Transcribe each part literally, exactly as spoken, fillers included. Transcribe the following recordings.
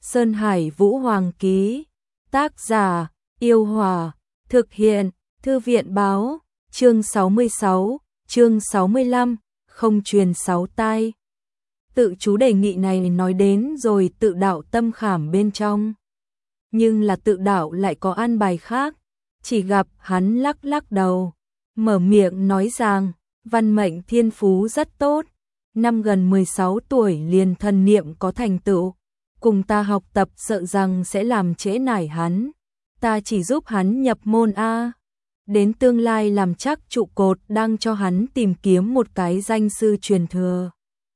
Sơn Hải Vũ Hoàng ký. Tác giả, Yêu Hòa. Thực hiện, Thư viện báo. Chương sáu mươi sáu, chương sáu mươi lăm, không truyền sáu tai. Tự chú đề nghị này nói đến rồi tự đạo tâm khảm bên trong. Nhưng là tự đạo lại có an bài khác. Chỉ gặp hắn lắc lắc đầu, mở miệng nói rằng, văn mệnh thiên phú rất tốt. Năm gần mười sáu tuổi liền thần niệm có thành tựu. Cùng ta học tập sợ rằng sẽ làm trễ nải hắn. Ta chỉ giúp hắn nhập môn A. Đến tương lai làm chắc trụ cột đang cho hắn tìm kiếm một cái danh sư truyền thừa.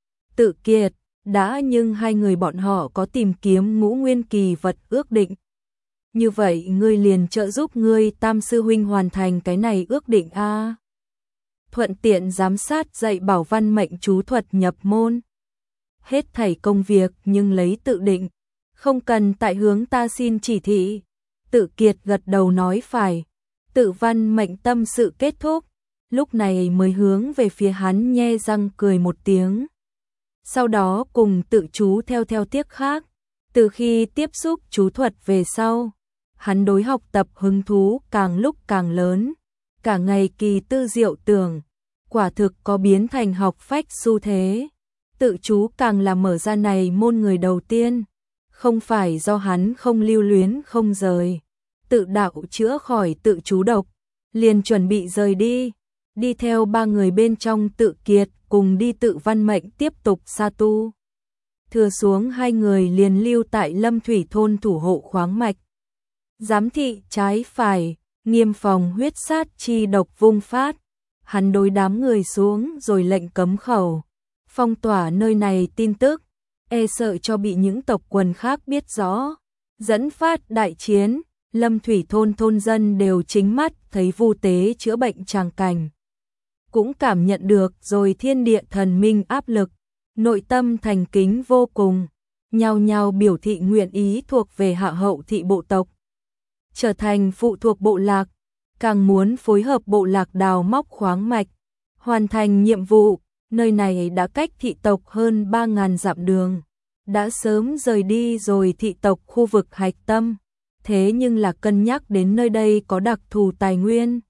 Tự kiệt, đã nhưng hai người bọn họ có tìm kiếm ngũ nguyên kỳ vật ước định. Như vậy ngươi liền trợ giúp ngươi tam sư huynh hoàn thành cái này ước định A. Thuận tiện giám sát dạy bảo văn mệnh chú thuật nhập môn. Hết thảy công việc nhưng lấy tự định, không cần tại hướng ta xin chỉ thị. Tự kiệt gật đầu nói phải. Tự văn mệnh tâm sự kết thúc, lúc này mới hướng về phía hắn nhe răng cười một tiếng. Sau đó cùng tự chú theo theo tiếc khác. Từ khi tiếp xúc chú thuật về sau, hắn đối học tập hứng thú càng lúc càng lớn. Cả ngày kỳ tư diệu tưởng, quả thực có biến thành học phách xu thế. Tự chú càng là mở ra này môn người đầu tiên. Không phải do hắn không lưu luyến không rời. Tự đạo chữa khỏi tự chú độc, liền chuẩn bị rời đi. Đi theo ba người bên trong tự kiệt cùng đi tự văn mệnh tiếp tục sa tu. Thừa xuống hai người liền lưu tại Lâm Thủy thôn thủ hộ khoáng mạch. Giám thị trái phải, nghiêm phòng huyết sát chi độc vung phát. Hắn đối đám người xuống rồi lệnh cấm khẩu. Phong tỏa nơi này tin tức, e sợ cho bị những tộc quần khác biết rõ. Dẫn phát đại chiến, Lâm Thủy thôn thôn dân đều chính mắt thấy vu tế chữa bệnh tràng cảnh. Cũng cảm nhận được rồi thiên địa thần minh áp lực, nội tâm thành kính vô cùng, nhao nhao biểu thị nguyện ý thuộc về hạ hậu thị bộ tộc. Trở thành phụ thuộc bộ lạc, càng muốn phối hợp bộ lạc đào móc khoáng mạch, hoàn thành nhiệm vụ. Nơi này đã cách thị tộc hơn ba nghìn dặm đường, đã sớm rời đi rồi thị tộc khu vực hạch tâm, thế nhưng là cân nhắc đến nơi đây có đặc thù tài nguyên.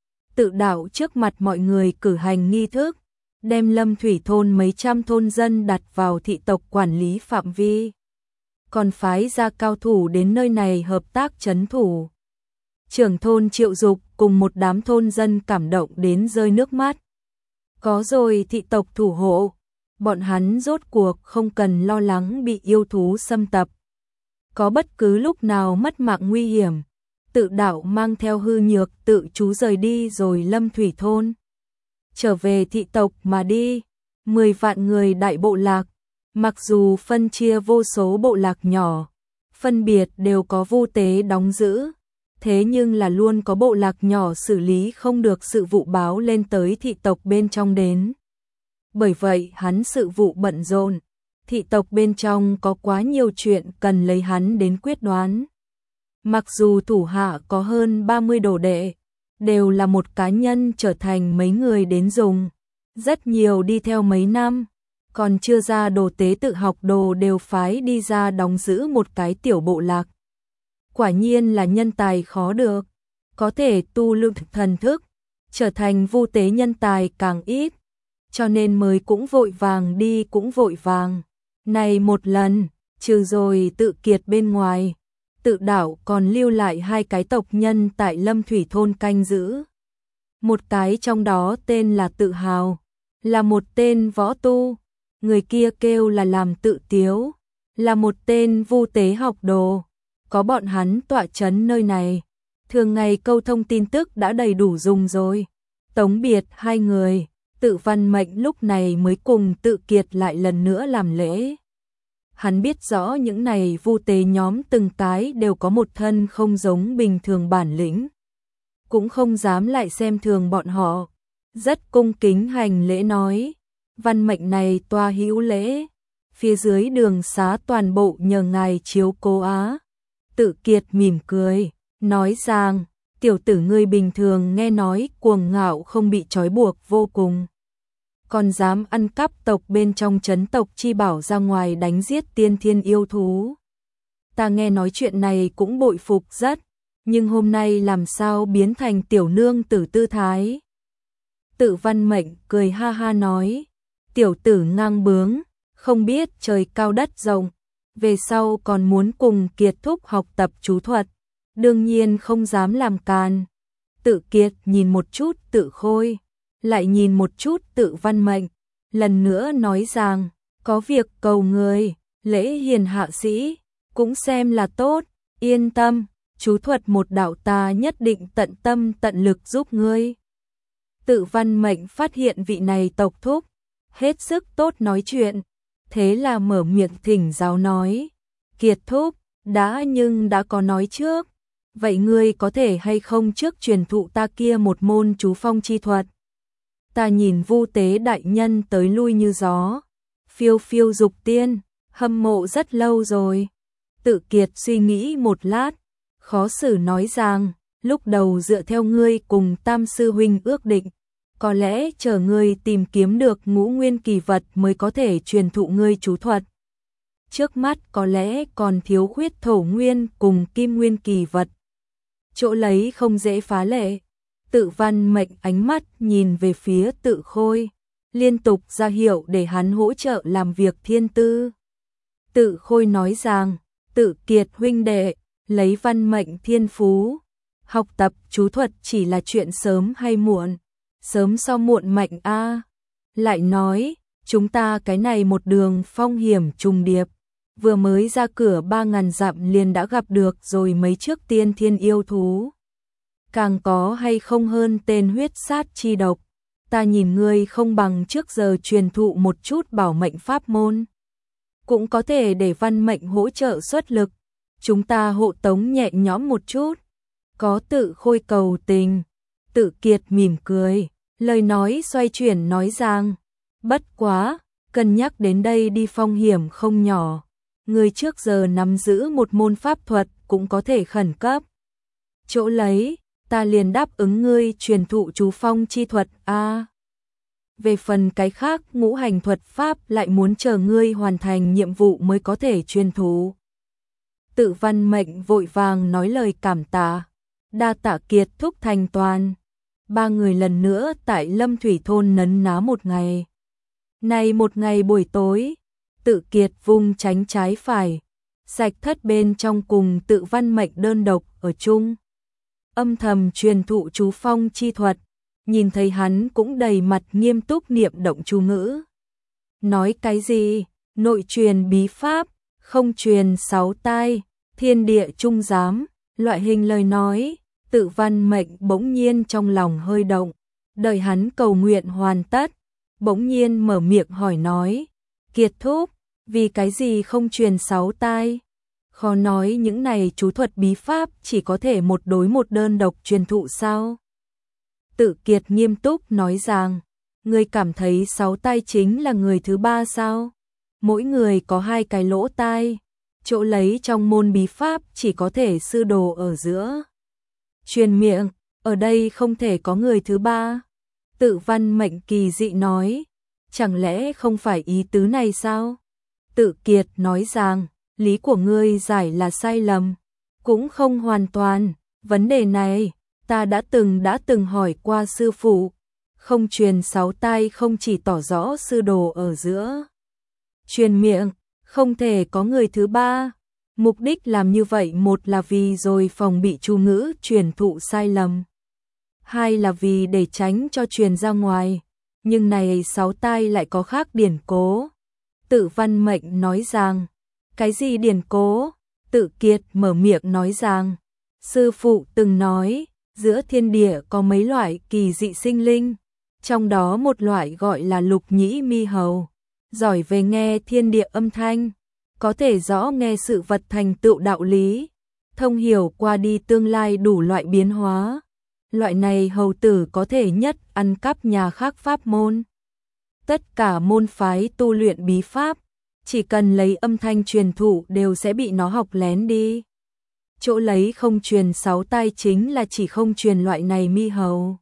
Tự đạo trước mặt mọi người cử hành nghi thức, đem Lâm Thủy thôn mấy trăm thôn dân đặt vào thị tộc quản lý phạm vi. Còn phái ra cao thủ đến nơi này hợp tác trấn thủ. Trưởng thôn Triệu Dục cùng một đám thôn dân cảm động đến rơi nước mắt. Có rồi thị tộc thủ hộ, bọn hắn rốt cuộc không cần lo lắng bị yêu thú xâm tập. Có bất cứ lúc nào mất mạng nguy hiểm, tự đạo mang theo hư nhược tự chú rời đi rồi Lâm Thủy thôn. Trở về thị tộc mà đi, mười vạn người đại bộ lạc, mặc dù phân chia vô số bộ lạc nhỏ, phân biệt đều có vu tế đóng giữ. Thế nhưng là luôn có bộ lạc nhỏ xử lý không được sự vụ báo lên tới thị tộc bên trong đến. Bởi vậy hắn sự vụ bận rộn, thị tộc bên trong có quá nhiều chuyện cần lấy hắn đến quyết đoán. Mặc dù thủ hạ có hơn ba mươi đồ đệ, đều là một cá nhân trở thành mấy người đến dùng. Rất nhiều đi theo mấy năm, còn chưa ra đồ tế tự học đồ đều phái đi ra đóng giữ một cái tiểu bộ lạc. Quả nhiên là nhân tài khó được, có thể tu luyện thần thức, trở thành vu tế nhân tài càng ít, cho nên mới cũng vội vàng đi cũng vội vàng. Này một lần, trừ rồi tự kiệt bên ngoài, tự đạo còn lưu lại hai cái tộc nhân tại Lâm Thủy thôn canh giữ. Một cái trong đó tên là Tự Hào, là một tên võ tu, người kia kêu là Làm Tự Tiếu, là một tên vu tế học đồ. Có bọn hắn tọa chấn nơi này, thường ngày câu thông tin tức đã đầy đủ dùng rồi. Tống biệt hai người, tự văn mệnh lúc này mới cùng tự kiệt lại lần nữa làm lễ. Hắn biết rõ những này vu tế nhóm từng cái đều có một thân không giống bình thường bản lĩnh. Cũng không dám lại xem thường bọn họ. Rất cung kính hành lễ nói, văn mệnh này toa hữu lễ, phía dưới đường xá toàn bộ nhờ ngài chiếu cố á. Tự kiệt mỉm cười, nói rằng, tiểu tử ngươi bình thường nghe nói cuồng ngạo không bị trói buộc vô cùng. Còn dám ăn cắp tộc bên trong trấn tộc chi bảo ra ngoài đánh giết tiên thiên yêu thú. ta nghe nói chuyện này cũng bội phục rất, nhưng hôm nay làm sao biến thành tiểu nương tử tư thái. Tự Văn Mệnh cười ha ha nói, tiểu tử ngang bướng, không biết trời cao đất rộng, về sau còn muốn cùng Kiệt thúc học tập chú thuật, đương nhiên không dám làm càn. Tự Kiệt nhìn một chút Tự Khôi, lại nhìn một chút Tự Văn Mệnh, lần nữa nói rằng, có việc cầu người, lễ hiền hạ sĩ, cũng xem là tốt, yên tâm, chú thuật một đạo ta nhất định tận tâm tận lực giúp ngươi. Tự Văn Mệnh phát hiện vị này tộc thúc, hết sức tốt nói chuyện, thế là mở miệng thỉnh giáo nói, Kiệt thúc, đã nhưng đã có nói trước, vậy ngươi có thể hay không trước truyền thụ ta kia một môn chú phong chi thuật. Ta nhìn Vu Tế đại nhân tới lui như gió, phiêu phiêu dục tiên, hâm mộ rất lâu rồi. Tự Kiệt suy nghĩ một lát, khó xử nói rằng, lúc đầu dựa theo ngươi cùng Tam sư huynh ước định, có lẽ chờ ngươi tìm kiếm được ngũ nguyên kỳ vật mới có thể truyền thụ ngươi chú thuật. Trước mắt có lẽ còn thiếu khuyết thổ nguyên cùng kim nguyên kỳ vật. Chỗ lấy không dễ phá lệ. Tự Văn Mệnh ánh mắt nhìn về phía Tự Khôi, liên tục ra hiệu để hắn hỗ trợ làm việc thiên tư. Tự Khôi nói rằng, Tự Kiệt huynh đệ, lấy văn mệnh thiên phú, học tập chú thuật chỉ là chuyện sớm hay muộn, sớm so muộn mạnh a. Lại nói, chúng ta cái này một đường phong hiểm trùng điệp, vừa mới ra cửa ba ngàn dặm liền đã gặp được rồi mấy trước tiên thiên yêu thú. Càng có hay không hơn tên huyết sát chi độc, ta nhìn ngươi không bằng trước giờ truyền thụ một chút bảo mệnh pháp môn. Cũng có thể để văn mệnh hỗ trợ xuất lực, chúng ta hộ tống nhẹ nhõm một chút. Có Tự Khôi cầu tình, Tự Kiệt mỉm cười, lời nói xoay chuyển nói rằng, bất quá, cân nhắc đến đây đi phong hiểm không nhỏ, người trước giờ nắm giữ một môn pháp thuật cũng có thể khẩn cấp. Chỗ lấy, ta liền đáp ứng ngươi truyền thụ chú phong chi thuật a. À, về phần cái khác ngũ hành thuật pháp lại muốn chờ ngươi hoàn thành nhiệm vụ mới có thể truyền thụ. Tự Văn Mệnh vội vàng nói lời cảm tạ, đa tạ Kiệt thúc thành toàn. Ba người lần nữa tại Lâm Thủy thôn nấn ná một ngày. Này một ngày buổi tối, Tự Kiệt vung tránh trái phải, sạch thất bên trong cùng Tự Văn Mệnh đơn độc ở chung, âm thầm truyền thụ chú phong chi thuật. Nhìn thấy hắn cũng đầy mặt nghiêm túc niệm động chú ngữ. Nói cái gì? Nội truyền bí pháp, không truyền sáu tai, thiên địa trung giám, loại hình lời nói. Tự Văn Mệnh bỗng nhiên trong lòng hơi động, đợi hắn cầu nguyện hoàn tất, bỗng nhiên mở miệng hỏi nói, Kiệt thúc, vì cái gì không truyền sáu tai? Khó nói những này chú thuật bí pháp chỉ có thể một đối một đơn độc truyền thụ sao? Tự Kiệt nghiêm túc nói rằng, ngươi cảm thấy sáu tai chính là người thứ ba sao? Mỗi người có hai cái lỗ tai, chỗ lấy trong môn bí pháp chỉ có thể sư đồ ở giữa. Truyền miệng, ở đây không thể có người thứ ba. Tự Văn Mệnh kỳ dị nói, chẳng lẽ không phải ý tứ này sao? Tự Kiệt nói rằng, lý của ngươi giải là sai lầm, cũng không hoàn toàn, vấn đề này ta đã từng đã từng hỏi qua sư phụ, không truyền sáu tai không chỉ tỏ rõ sư đồ ở giữa. Truyền miệng, không thể có người thứ ba. Mục đích làm như vậy một là vì rồi phòng bị chú ngữ truyền thụ sai lầm, hai là vì để tránh cho truyền ra ngoài. Nhưng này sáu tai lại có khác điển cố. Tự Văn Mệnh nói rằng, cái gì điển cố? Tự Kiệt mở miệng nói rằng, sư phụ từng nói, giữa thiên địa có mấy loại kỳ dị sinh linh, trong đó một loại gọi là lục nhĩ mi hầu, giỏi về nghe thiên địa âm thanh, có thể rõ nghe sự vật thành tựu đạo lý, thông hiểu qua đi tương lai đủ loại biến hóa. Loại này hầu tử có thể nhất ăn cắp nhà khác pháp môn. Tất cả môn phái tu luyện bí pháp, chỉ cần lấy âm thanh truyền thụ đều sẽ bị nó học lén đi. Chỗ lấy không truyền sáu tai chính là chỉ không truyền loại này mi hầu.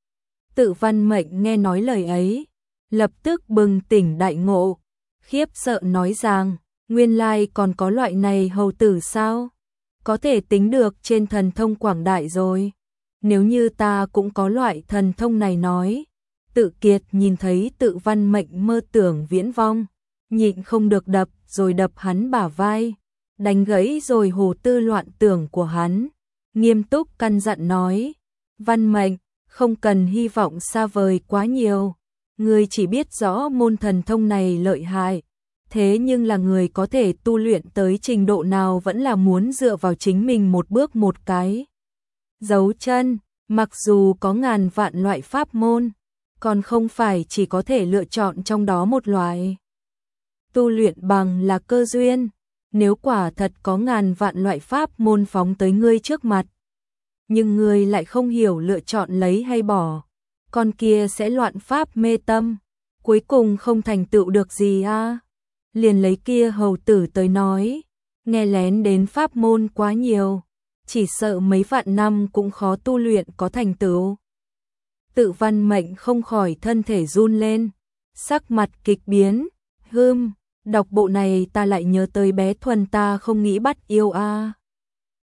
Tự Văn Mệnh nghe nói lời ấy, lập tức bừng tỉnh đại ngộ, khiếp sợ nói rằng, Nguyên lai còn có loại này hầu tử sao? Có thể tính được trên thần thông quảng đại rồi. Nếu như ta cũng có loại thần thông này nói. Tự Kiệt nhìn thấy Tự Văn Mệnh mơ tưởng viễn vong, nhịn không được đập rồi đập hắn bả vai, đánh gãy rồi hồ tư loạn tưởng của hắn. Nghiêm túc căn dặn nói, Văn Mệnh, không cần hy vọng xa vời quá nhiều. Ngươi chỉ biết rõ môn thần thông này lợi hại. Thế nhưng là người có thể tu luyện tới trình độ nào vẫn là muốn dựa vào chính mình một bước một cái dấu chân, mặc dù có ngàn vạn loại pháp môn, còn không phải chỉ có thể lựa chọn trong đó một loại. Tu luyện bằng là cơ duyên, nếu quả thật có ngàn vạn loại pháp môn phóng tới ngươi trước mặt, nhưng ngươi lại không hiểu lựa chọn lấy hay bỏ, con kia sẽ loạn pháp mê tâm, cuối cùng không thành tựu được gì a. À? Liền lấy kia hầu tử tới nói, nghe lén đến pháp môn quá nhiều, chỉ sợ mấy vạn năm cũng khó tu luyện có thành tựu. Tự Văn Mệnh không khỏi thân thể run lên, sắc mặt kịch biến, hưm, đọc bộ này ta lại nhớ tới bé Thuần ta không nghĩ bắt yêu a. À.